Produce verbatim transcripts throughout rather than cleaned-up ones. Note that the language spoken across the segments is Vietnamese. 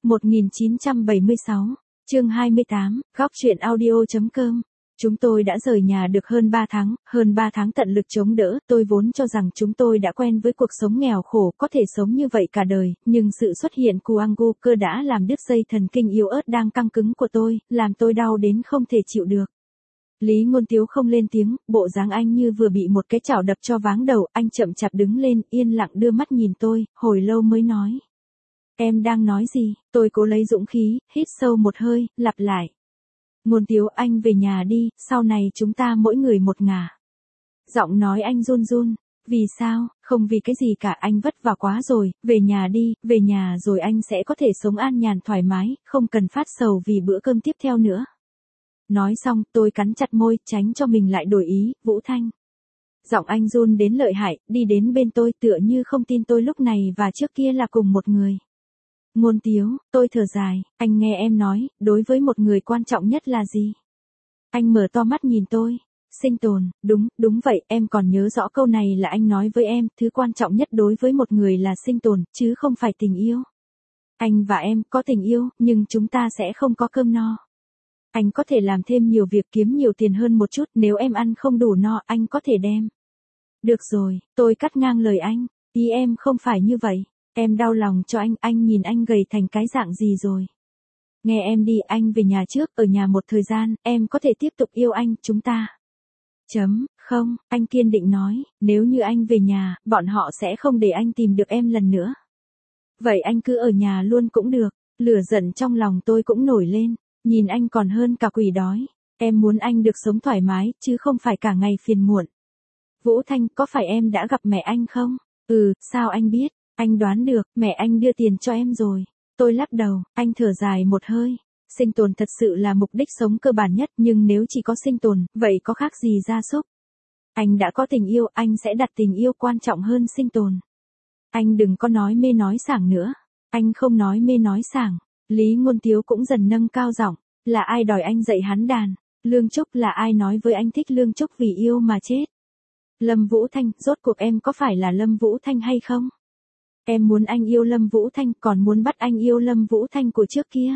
một nghìn chín trăm bảy mươi sáu, chương hai mươi tám, góc truyện audio.com. Chúng tôi đã rời nhà được hơn ba tháng, hơn ba tháng tận lực chống đỡ, tôi vốn cho rằng chúng tôi đã quen với cuộc sống nghèo khổ, có thể sống như vậy cả đời, nhưng sự xuất hiện của Angu cơ đã làm đứt dây thần kinh yếu ớt đang căng cứng của tôi, làm tôi đau đến không thể chịu được. Lý Ngôn Tiếu không lên tiếng, bộ dáng anh như vừa bị một cái chảo đập cho váng đầu, anh chậm chạp đứng lên, yên lặng đưa mắt nhìn tôi, hồi lâu mới nói. Em đang nói gì? Tôi cố lấy dũng khí, hít sâu một hơi, lặp lại. Ngôn Tiếu, anh về nhà đi, sau này chúng ta mỗi người một ngả. Giọng nói anh run run. Vì sao? Không vì cái gì cả, anh vất vả quá rồi, về nhà đi, về nhà rồi anh sẽ có thể sống an nhàn thoải mái, không cần phát sầu vì bữa cơm tiếp theo nữa. Nói xong, tôi cắn chặt môi, tránh cho mình lại đổi ý. Vũ Thanh. Giọng anh run đến lợi hại, đi đến bên tôi tựa như không tin tôi lúc này và trước kia là cùng một người. Ngôn Tiếu, tôi thở dài, anh nghe em nói, đối với một người quan trọng nhất là gì? Anh mở to mắt nhìn tôi. Sinh tồn, đúng, đúng vậy, em còn nhớ rõ câu này là anh nói với em, thứ quan trọng nhất đối với một người là sinh tồn, chứ không phải tình yêu. Anh và em có tình yêu, nhưng chúng ta sẽ không có cơm no. Anh có thể làm thêm nhiều việc kiếm nhiều tiền hơn một chút, nếu em ăn không đủ no, anh có thể đem. Được rồi, tôi cắt ngang lời anh, ý em không phải như vậy. Em đau lòng cho anh, anh nhìn anh gầy thành cái dạng gì rồi. Nghe em đi, anh về nhà trước, ở nhà một thời gian, em có thể tiếp tục yêu anh, chúng ta. Chấm, không, anh kiên định nói, nếu như anh về nhà, bọn họ sẽ không để anh tìm được em lần nữa. Vậy anh cứ ở nhà luôn cũng được, lửa giận trong lòng tôi cũng nổi lên, nhìn anh còn hơn cả quỷ đói. Em muốn anh được sống thoải mái, chứ không phải cả ngày phiền muộn. Vũ Thanh, có phải em đã gặp mẹ anh không? Ừ, sao anh biết? Anh đoán được, mẹ anh đưa tiền cho em rồi. Tôi lắc đầu, anh thở dài một hơi. Sinh tồn thật sự là mục đích sống cơ bản nhất, nhưng nếu chỉ có sinh tồn, vậy có khác gì gia súc? Anh đã có tình yêu, anh sẽ đặt tình yêu quan trọng hơn sinh tồn. Anh đừng có nói mê nói sảng nữa. Anh không nói mê nói sảng. Lý Ngôn Tiếu cũng dần nâng cao giọng. Là ai đòi anh dạy hắn đàn? Lương Trúc, là ai nói với anh thích Lương Trúc vì yêu mà chết? Lâm Vũ Thanh, rốt cuộc em có phải là Lâm Vũ Thanh hay không? Em muốn anh yêu Lâm Vũ Thanh, còn muốn bắt anh yêu Lâm Vũ Thanh của trước kia.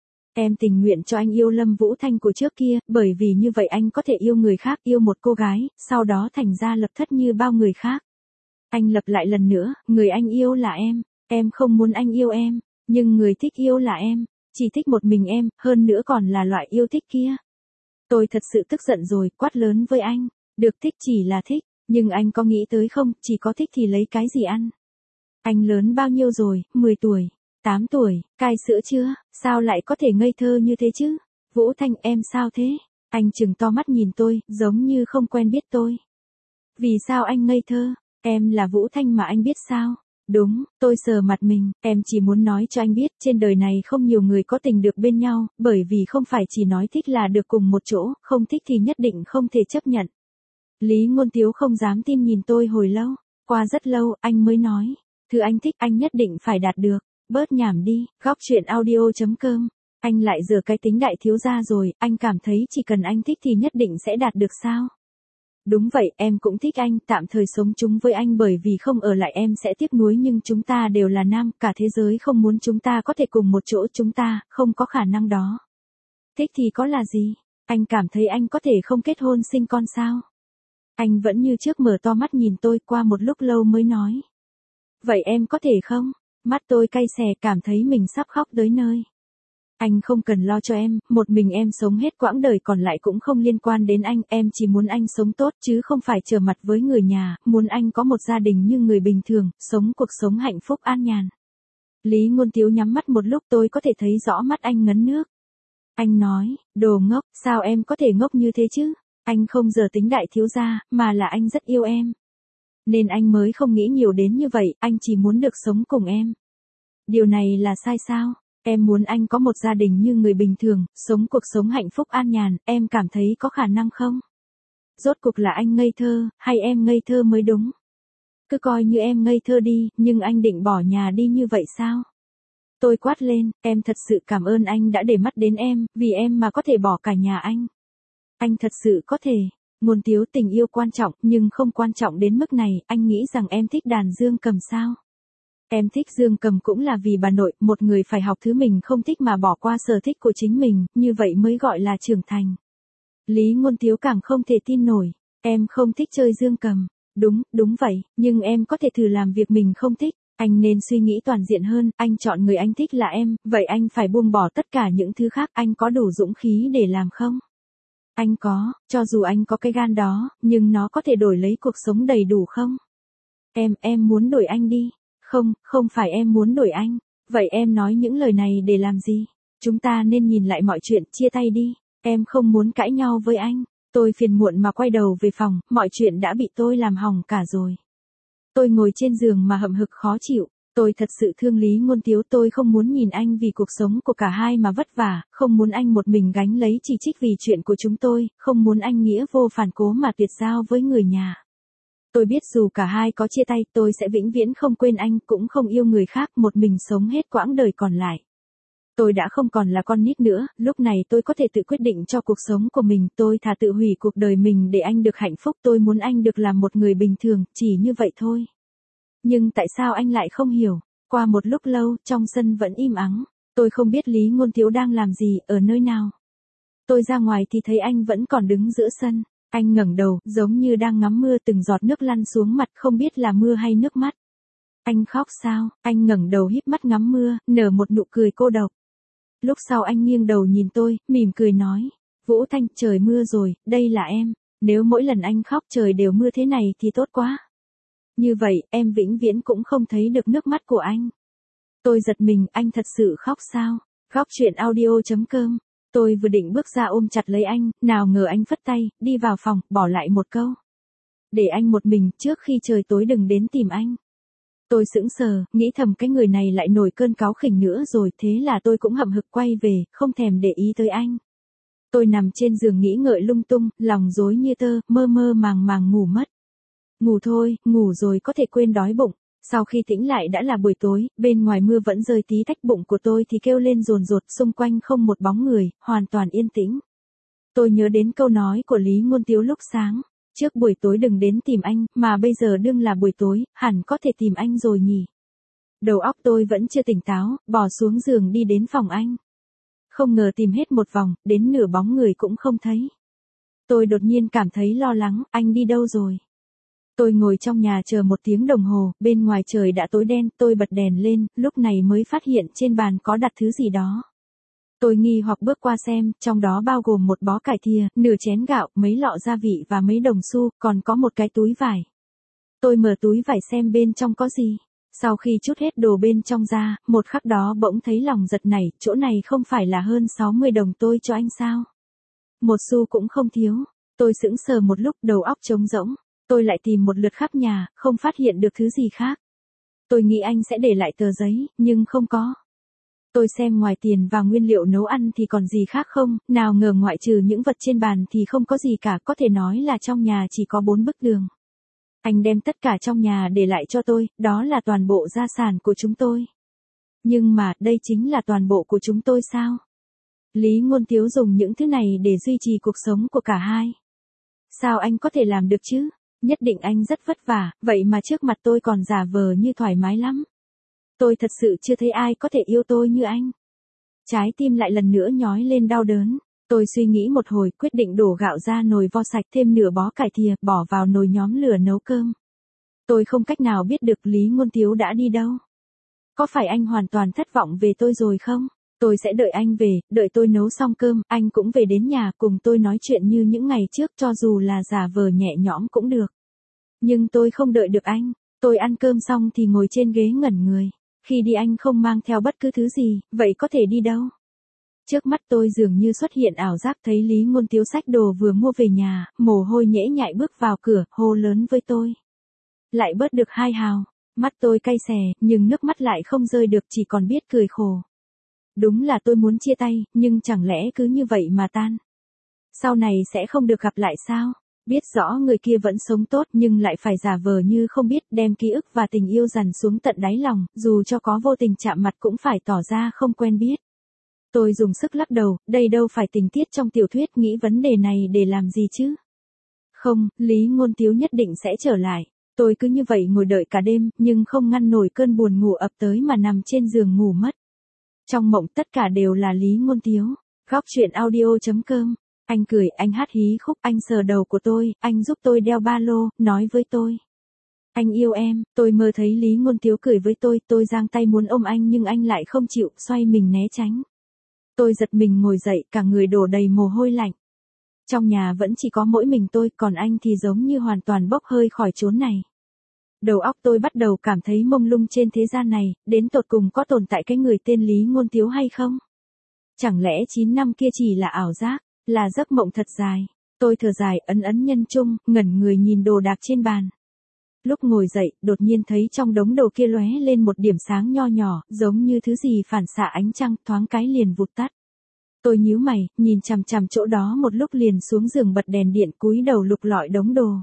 Em tình nguyện cho anh yêu Lâm Vũ Thanh của trước kia, bởi vì như vậy anh có thể yêu người khác, yêu một cô gái, sau đó thành ra lập thất như bao người khác. Anh lặp lại lần nữa, người anh yêu là em, em không muốn anh yêu em, nhưng người thích yêu là em, chỉ thích một mình em, hơn nữa còn là loại yêu thích kia. Tôi thật sự tức giận rồi, quát lớn với anh, được thích chỉ là thích, nhưng anh có nghĩ tới không, chỉ có thích thì lấy cái gì ăn? Anh lớn bao nhiêu rồi, mười tuổi, tám tuổi, cai sữa chưa, sao lại có thể ngây thơ như thế chứ? Vũ Thanh, em sao thế? Anh trừng to mắt nhìn tôi, giống như không quen biết tôi. Vì sao anh ngây thơ? Em là Vũ Thanh mà anh biết sao? Đúng, tôi sờ mặt mình, em chỉ muốn nói cho anh biết, trên đời này không nhiều người có tình được bên nhau, bởi vì không phải chỉ nói thích là được cùng một chỗ, không thích thì nhất định không thể chấp nhận. Lý Ngôn Tiếu không dám tin nhìn tôi hồi lâu, qua rất lâu, anh mới nói. Thứ anh thích anh nhất định phải đạt được, bớt nhảm đi, góc truyện audio.com. Anh lại giở cái tính đại thiếu gia rồi, anh cảm thấy chỉ cần anh thích thì nhất định sẽ đạt được sao? Đúng vậy, em cũng thích anh, tạm thời sống chung với anh bởi vì không ở lại em sẽ tiếc nuối nhưng chúng ta đều là nam, cả thế giới không muốn chúng ta có thể cùng một chỗ, chúng ta không có khả năng đó. Thích thì có là gì? Anh cảm thấy anh có thể không kết hôn sinh con sao? Anh vẫn như trước mở to mắt nhìn tôi, qua một lúc lâu mới nói. Vậy em có thể không? Mắt tôi cay xè, cảm thấy mình sắp khóc tới nơi. Anh không cần lo cho em, một mình em sống hết quãng đời còn lại cũng không liên quan đến anh, em chỉ muốn anh sống tốt chứ không phải trở mặt với người nhà, muốn anh có một gia đình như người bình thường, sống cuộc sống hạnh phúc an nhàn. Lý Ngôn Tiếu nhắm mắt một lúc, tôi có thể thấy rõ mắt anh ngấn nước. Anh nói, đồ ngốc, sao em có thể ngốc như thế chứ? Anh không giờ tính đại thiếu gia, mà là anh rất yêu em. Nên anh mới không nghĩ nhiều đến như vậy, anh chỉ muốn được sống cùng em. Điều này là sai sao? Em muốn anh có một gia đình như người bình thường, sống cuộc sống hạnh phúc an nhàn, em cảm thấy có khả năng không? Rốt cuộc là anh ngây thơ, hay em ngây thơ mới đúng? Cứ coi như em ngây thơ đi, nhưng anh định bỏ nhà đi như vậy sao? Tôi quát lên, em thật sự cảm ơn anh đã để mắt đến em, vì em mà có thể bỏ cả nhà anh. Anh thật sự có thể. Ngôn Tiếu, tình yêu quan trọng, nhưng không quan trọng đến mức này, anh nghĩ rằng em thích đàn dương cầm sao? Em thích Dương Cầm cũng là vì bà nội, một người phải học thứ mình không thích mà bỏ qua sở thích của chính mình, như vậy mới gọi là trưởng thành. Lý Ngôn Tiếu càng không thể tin nổi. Em không thích chơi Dương Cầm. Đúng, đúng vậy, nhưng em có thể thử làm việc mình không thích. Anh nên suy nghĩ toàn diện hơn, anh chọn người anh thích là em, vậy anh phải buông bỏ tất cả những thứ khác, anh có đủ dũng khí để làm không? Anh có, cho dù anh có cái gan đó, nhưng nó có thể đổi lấy cuộc sống đầy đủ không? Em, em muốn đổi anh đi. Không, không phải em muốn đổi anh. Vậy em nói những lời này để làm gì? Chúng ta nên nhìn lại mọi chuyện, chia tay đi. Em không muốn cãi nhau với anh. Tôi phiền muộn mà quay đầu về phòng, mọi chuyện đã bị tôi làm hỏng cả rồi. Tôi ngồi trên giường mà hậm hực khó chịu. Tôi thật sự thương Lý Ngôn Tiếu, tôi không muốn nhìn anh vì cuộc sống của cả hai mà vất vả, không muốn anh một mình gánh lấy chỉ trích vì chuyện của chúng tôi, không muốn anh nghĩa vô phản cố mà tuyệt giao với người nhà. Tôi biết dù cả hai có chia tay, tôi sẽ vĩnh viễn không quên anh, cũng không yêu người khác, một mình sống hết quãng đời còn lại. Tôi đã không còn là con nít nữa, lúc này tôi có thể tự quyết định cho cuộc sống của mình, tôi thà tự hủy cuộc đời mình để anh được hạnh phúc, tôi muốn anh được làm một người bình thường, chỉ như vậy thôi. Nhưng tại sao anh lại không hiểu? Qua một lúc lâu, trong sân vẫn im ắng, tôi không biết Lý Ngôn Tiếu đang làm gì, ở nơi nào. Tôi ra ngoài thì thấy anh vẫn còn đứng giữa sân. Anh ngẩng đầu, giống như đang ngắm mưa, từng giọt nước lăn xuống mặt, không biết là mưa hay nước mắt. Anh khóc sao? Anh ngẩng đầu híp mắt ngắm mưa, nở một nụ cười cô độc. Lúc sau anh nghiêng đầu nhìn tôi, mỉm cười nói. Vũ Thanh, trời mưa rồi, đây là em. Nếu mỗi lần anh khóc trời đều mưa thế này thì tốt quá. Như vậy, em vĩnh viễn cũng không thấy được nước mắt của anh. Tôi giật mình, anh thật sự khóc sao? Góc chuyện audio chấm com. Tôi vừa định bước ra ôm chặt lấy anh, nào ngờ anh phất tay, đi vào phòng, bỏ lại một câu. Để anh một mình, trước khi trời tối đừng đến tìm anh. Tôi sững sờ, nghĩ thầm cái người này lại nổi cơn cáu khỉnh nữa rồi, thế là tôi cũng hậm hực quay về, không thèm để ý tới anh. Tôi nằm trên giường nghĩ ngợi lung tung, lòng rối như tơ, mơ mơ màng màng ngủ mất. Ngủ thôi, ngủ rồi có thể quên đói bụng. Sau khi tỉnh lại đã là buổi tối, bên ngoài mưa vẫn rơi tí tách, bụng của tôi thì kêu lên dồn dột, xung quanh không một bóng người, hoàn toàn yên tĩnh. Tôi nhớ đến câu nói của Lý Ngôn Tiếu lúc sáng, trước buổi tối đừng đến tìm anh, mà bây giờ đương là buổi tối, hẳn có thể tìm anh rồi nhỉ. Đầu óc tôi vẫn chưa tỉnh táo, bò xuống giường đi đến phòng anh. Không ngờ tìm hết một vòng, đến nửa bóng người cũng không thấy. Tôi đột nhiên cảm thấy lo lắng, anh đi đâu rồi? Tôi ngồi trong nhà chờ một tiếng đồng hồ, bên ngoài trời đã tối đen, tôi bật đèn lên, lúc này mới phát hiện trên bàn có đặt thứ gì đó. Tôi nghi hoặc bước qua xem, trong đó bao gồm một bó cải thìa, nửa chén gạo, mấy lọ gia vị và mấy đồng xu, còn có một cái túi vải. Tôi mở túi vải xem bên trong có gì. Sau khi trút hết đồ bên trong ra, một khắc đó bỗng thấy lòng giật nảy, chỗ này không phải là hơn sáu mươi đồng tôi cho anh sao? Một xu cũng không thiếu. Tôi sững sờ một lúc, đầu óc trống rỗng. Tôi lại tìm một lượt khắp nhà, không phát hiện được thứ gì khác. Tôi nghĩ anh sẽ để lại tờ giấy, nhưng không có. Tôi xem ngoài tiền và nguyên liệu nấu ăn thì còn gì khác không, nào ngờ ngoại trừ những vật trên bàn thì không có gì cả, có thể nói là trong nhà chỉ có bốn bức tường. Anh đem tất cả trong nhà để lại cho tôi, đó là toàn bộ gia sản của chúng tôi. Nhưng mà, đây chính là toàn bộ của chúng tôi sao? Lý Ngôn Tiếu dùng những thứ này để duy trì cuộc sống của cả hai. Sao anh có thể làm được chứ? Nhất định anh rất vất vả, vậy mà trước mặt tôi còn giả vờ như thoải mái lắm. Tôi thật sự chưa thấy ai có thể yêu tôi như anh. Trái tim lại lần nữa nhói lên đau đớn. Tôi suy nghĩ một hồi, quyết định đổ gạo ra nồi vo sạch, thêm nửa bó cải thìa, bỏ vào nồi nhóm lửa nấu cơm. Tôi không cách nào biết được Lý Ngôn Tiếu đã đi đâu. Có phải anh hoàn toàn thất vọng về tôi rồi không? Tôi sẽ đợi anh về, đợi tôi nấu xong cơm, anh cũng về đến nhà cùng tôi nói chuyện như những ngày trước, cho dù là giả vờ nhẹ nhõm cũng được. Nhưng tôi không đợi được anh. Tôi ăn cơm xong thì ngồi trên ghế ngẩn người. Khi đi anh không mang theo bất cứ thứ gì, vậy có thể đi đâu? Trước mắt tôi dường như xuất hiện ảo giác, thấy Lý Ngôn Tiếu xách đồ vừa mua về nhà, mồ hôi nhễ nhại bước vào cửa, hô lớn với tôi. Lại bớt được hai hào. Mắt tôi cay xè, nhưng nước mắt lại không rơi được, chỉ còn biết cười khổ. Đúng là tôi muốn chia tay, nhưng chẳng lẽ cứ như vậy mà tan? Sau này sẽ không được gặp lại sao? Biết rõ người kia vẫn sống tốt nhưng lại phải giả vờ như không biết, đem ký ức và tình yêu dằn xuống tận đáy lòng, dù cho có vô tình chạm mặt cũng phải tỏ ra không quen biết. Tôi dùng sức lắc đầu, đây đâu phải tình tiết trong tiểu thuyết, nghĩ vấn đề này để làm gì chứ? Không, Lý Ngôn Tiếu nhất định sẽ trở lại. Tôi cứ như vậy ngồi đợi cả đêm, nhưng không ngăn nổi cơn buồn ngủ ập tới mà nằm trên giường ngủ mất. Trong mộng tất cả đều là Lý Ngôn Tiếu. Góc truyện audio.com. Anh cười, anh hát hí khúc, anh sờ đầu của tôi, anh giúp tôi đeo ba lô, nói với tôi. Anh yêu em, tôi mơ thấy Lý Ngôn Tiếu cười với tôi, tôi giang tay muốn ôm anh nhưng anh lại không chịu, xoay mình né tránh. Tôi giật mình ngồi dậy, cả người đổ đầy mồ hôi lạnh. Trong nhà vẫn chỉ có mỗi mình tôi, còn anh thì giống như hoàn toàn bốc hơi khỏi chốn này. Đầu óc tôi bắt đầu cảm thấy mông lung trên thế gian này, đến tột cùng có tồn tại cái người tên Lý Ngôn Tiếu hay không? Chẳng lẽ chín năm kia chỉ là ảo giác, là giấc mộng thật dài? Tôi thở dài ấn ấn nhân trung, ngẩn người nhìn đồ đạc trên bàn. Lúc ngồi dậy, đột nhiên thấy trong đống đồ kia lóe lên một điểm sáng nho nhỏ, giống như thứ gì phản xạ ánh trăng, thoáng cái liền vụt tắt. Tôi nhíu mày, nhìn chằm chằm chỗ đó một lúc liền xuống giường bật đèn điện cúi đầu lục lọi đống đồ.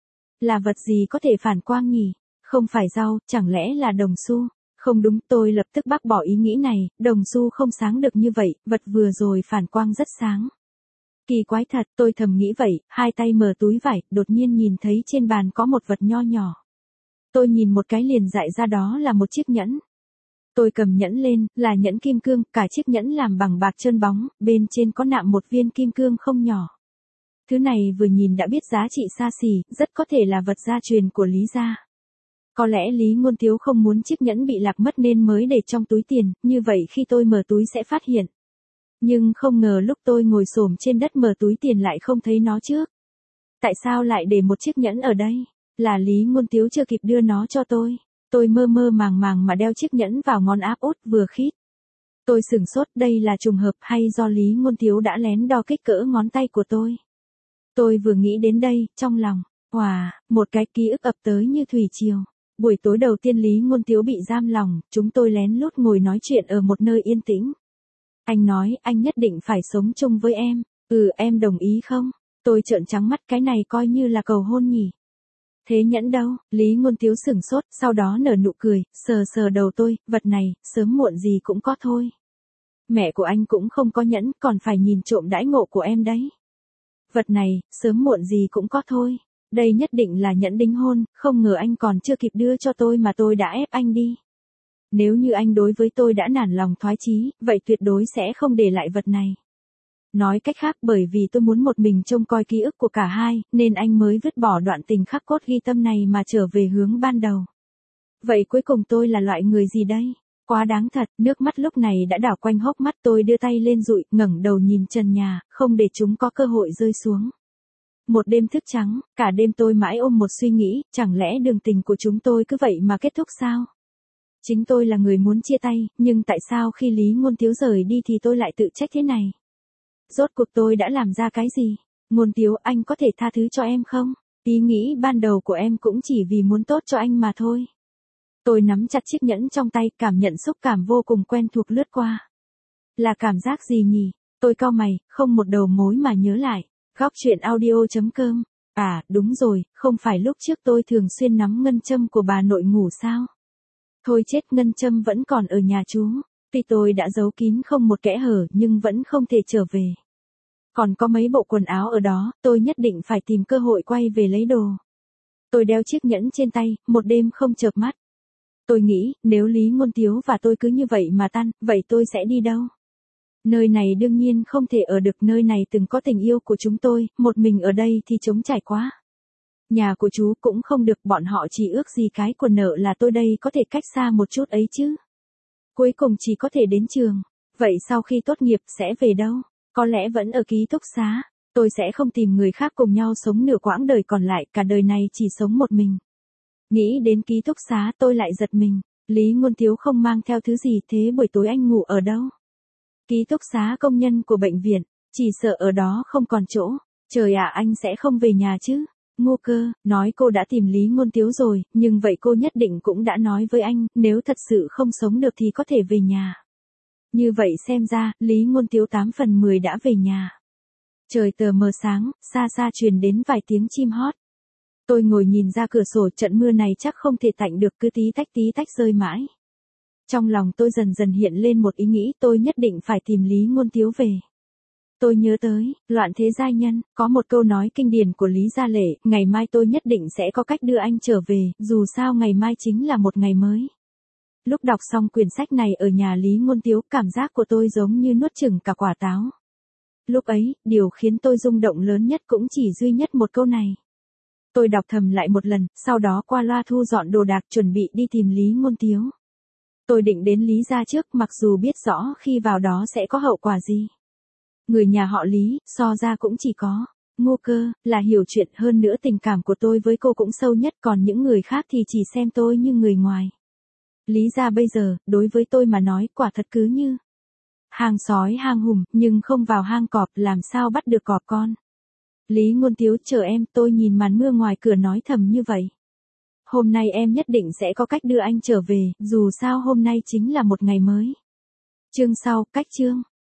Là vật gì có thể phản quang nhỉ? Không phải rau, chẳng lẽ là đồng xu? Không đúng, tôi lập tức bác bỏ ý nghĩ này, đồng xu không sáng được như vậy, vật vừa rồi phản quang rất sáng. Kỳ quái thật, tôi thầm nghĩ vậy, hai tay mở túi vải, đột nhiên nhìn thấy trên bàn có một vật nho nhỏ. Tôi nhìn một cái liền dại ra đó là một chiếc nhẫn. Tôi cầm nhẫn lên, là nhẫn kim cương, cả chiếc nhẫn làm bằng bạc trơn bóng, bên trên có nạm một viên kim cương không nhỏ. Thứ này vừa nhìn đã biết giá trị xa xỉ, rất có thể là vật gia truyền của Lý gia. Có lẽ Lý Ngôn Tiếu không muốn chiếc nhẫn bị lạc mất nên mới để trong túi tiền, như vậy khi tôi mở túi sẽ phát hiện. Nhưng không ngờ lúc tôi ngồi xổm trên đất mở túi tiền lại không thấy nó trước. Tại sao lại để một chiếc nhẫn ở đây? Là Lý Ngôn Tiếu chưa kịp đưa nó cho tôi. Tôi mơ mơ màng màng mà đeo chiếc nhẫn vào ngón áp út vừa khít. Tôi sửng sốt, đây là trùng hợp hay do Lý Ngôn Tiếu đã lén đo kích cỡ ngón tay của tôi. Tôi vừa nghĩ đến đây, trong lòng, hòa, một cái ký ức ập tới như thủy triều. Buổi tối đầu tiên Lý Ngôn Tiếu bị giam lòng, chúng tôi lén lút ngồi nói chuyện ở một nơi yên tĩnh. Anh nói, anh nhất định phải sống chung với em. Ừ, em đồng ý không? Tôi trợn trắng mắt, cái này coi như là cầu hôn nhỉ. Thế nhẫn đâu? Lý Ngôn Tiếu sửng sốt, sau đó nở nụ cười, sờ sờ đầu tôi, vật này, sớm muộn gì cũng có thôi. Mẹ của anh cũng không có nhẫn, còn phải nhìn trộm đãi ngộ của em đấy. Vật này, sớm muộn gì cũng có thôi. Đây nhất định là nhẫn đính hôn, không ngờ anh còn chưa kịp đưa cho tôi mà tôi đã ép anh đi. Nếu như anh đối với tôi đã nản lòng thoái chí, vậy tuyệt đối sẽ không để lại vật này. Nói cách khác, bởi vì tôi muốn một mình trông coi ký ức của cả hai, nên anh mới vứt bỏ đoạn tình khắc cốt ghi tâm này mà trở về hướng ban đầu. Vậy cuối cùng tôi là loại người gì đây? Quá đáng thật, nước mắt lúc này đã đảo quanh hốc mắt, tôi đưa tay lên dụi, ngẩng đầu nhìn trần nhà, không để chúng có cơ hội rơi xuống. Một đêm thức trắng, cả đêm tôi mãi ôm một suy nghĩ, chẳng lẽ đường tình của chúng tôi cứ vậy mà kết thúc sao? Chính tôi là người muốn chia tay, nhưng tại sao khi Lý Ngôn Tiếu rời đi thì tôi lại tự trách thế này? Rốt cuộc tôi đã làm ra cái gì? Ngôn Tiếu, anh có thể tha thứ cho em không? Ý nghĩ ban đầu của em cũng chỉ vì muốn tốt cho anh mà thôi. Tôi nắm chặt chiếc nhẫn trong tay, cảm nhận xúc cảm vô cùng quen thuộc lướt qua. Là cảm giác gì nhỉ? Tôi cau mày, không một đầu mối mà nhớ lại. Góc truyện audio.com. À, đúng rồi, không phải lúc trước tôi thường xuyên nắm ngân châm của bà nội ngủ sao? Thôi chết, ngân châm vẫn còn ở nhà chú. Tuy tôi đã giấu kín không một kẽ hở nhưng vẫn không thể trở về. Còn có mấy bộ quần áo ở đó, tôi nhất định phải tìm cơ hội quay về lấy đồ. Tôi đeo chiếc nhẫn trên tay, một đêm không chợp mắt. Tôi nghĩ, nếu Lý Ngôn Tiếu và tôi cứ như vậy mà tan, vậy tôi sẽ đi đâu? Nơi này đương nhiên không thể ở được, nơi này từng có tình yêu của chúng tôi, một mình ở đây thì trống trải quá. Nhà của chú cũng không được, bọn họ chỉ ước gì cái của nợ là tôi đây có thể cách xa một chút ấy chứ. Cuối cùng chỉ có thể đến trường. Vậy sau khi tốt nghiệp sẽ về đâu? Có lẽ vẫn ở ký túc xá. Tôi sẽ không tìm người khác cùng nhau sống nửa quãng đời còn lại, cả đời này chỉ sống một mình. Nghĩ đến ký túc xá tôi lại giật mình. Lý Ngôn Tiếu không mang theo thứ gì, thế buổi tối anh ngủ ở đâu? Ký túc xá công nhân của bệnh viện, chỉ sợ ở đó không còn chỗ. Trời ạ, anh sẽ không về nhà chứ? Ngu cơ, nói cô đã tìm Lý Ngôn Tiếu rồi, nhưng vậy cô nhất định cũng đã nói với anh, nếu thật sự không sống được thì có thể về nhà. Như vậy xem ra, Lý Ngôn Tiếu tám phần mười đã về nhà. Trời tờ mờ sáng, xa xa truyền đến vài tiếng chim hót. Tôi ngồi nhìn ra cửa sổ, trận mưa này chắc không thể tạnh được, cứ tí tách tí tách rơi mãi. Trong lòng tôi dần dần hiện lên một ý nghĩ, tôi nhất định phải tìm Lý Ngôn Tiếu về. Tôi nhớ tới, Loạn thế giai nhân, có một câu nói kinh điển của Lý Gia Lệ, ngày mai tôi nhất định sẽ có cách đưa anh trở về, dù sao ngày mai chính là một ngày mới. Lúc đọc xong quyển sách này ở nhà Lý Ngôn Tiếu, cảm giác của tôi giống như nuốt chửng cả quả táo. Lúc ấy, điều khiến tôi rung động lớn nhất cũng chỉ duy nhất một câu này. Tôi đọc thầm lại một lần, sau đó qua loa thu dọn đồ đạc chuẩn bị đi tìm Lý Ngôn Tiếu. Tôi định đến Lý gia trước, mặc dù biết rõ khi vào đó sẽ có hậu quả gì. Người nhà họ Lý, so ra cũng chỉ có Ngô Cơ, là hiểu chuyện, hơn nữa tình cảm của tôi với cô cũng sâu nhất, còn những người khác thì chỉ xem tôi như người ngoài. Lý gia bây giờ, đối với tôi mà nói, quả thật cứ như hang sói hang hùm, nhưng không vào hang cọp, làm sao bắt được cọp con. Lý Ngôn Tiếu, chờ em, tôi nhìn màn mưa ngoài cửa nói thầm như vậy. Hôm nay em nhất định sẽ có cách đưa anh trở về, dù sao hôm nay chính là một ngày mới. Chương sau, cách chương.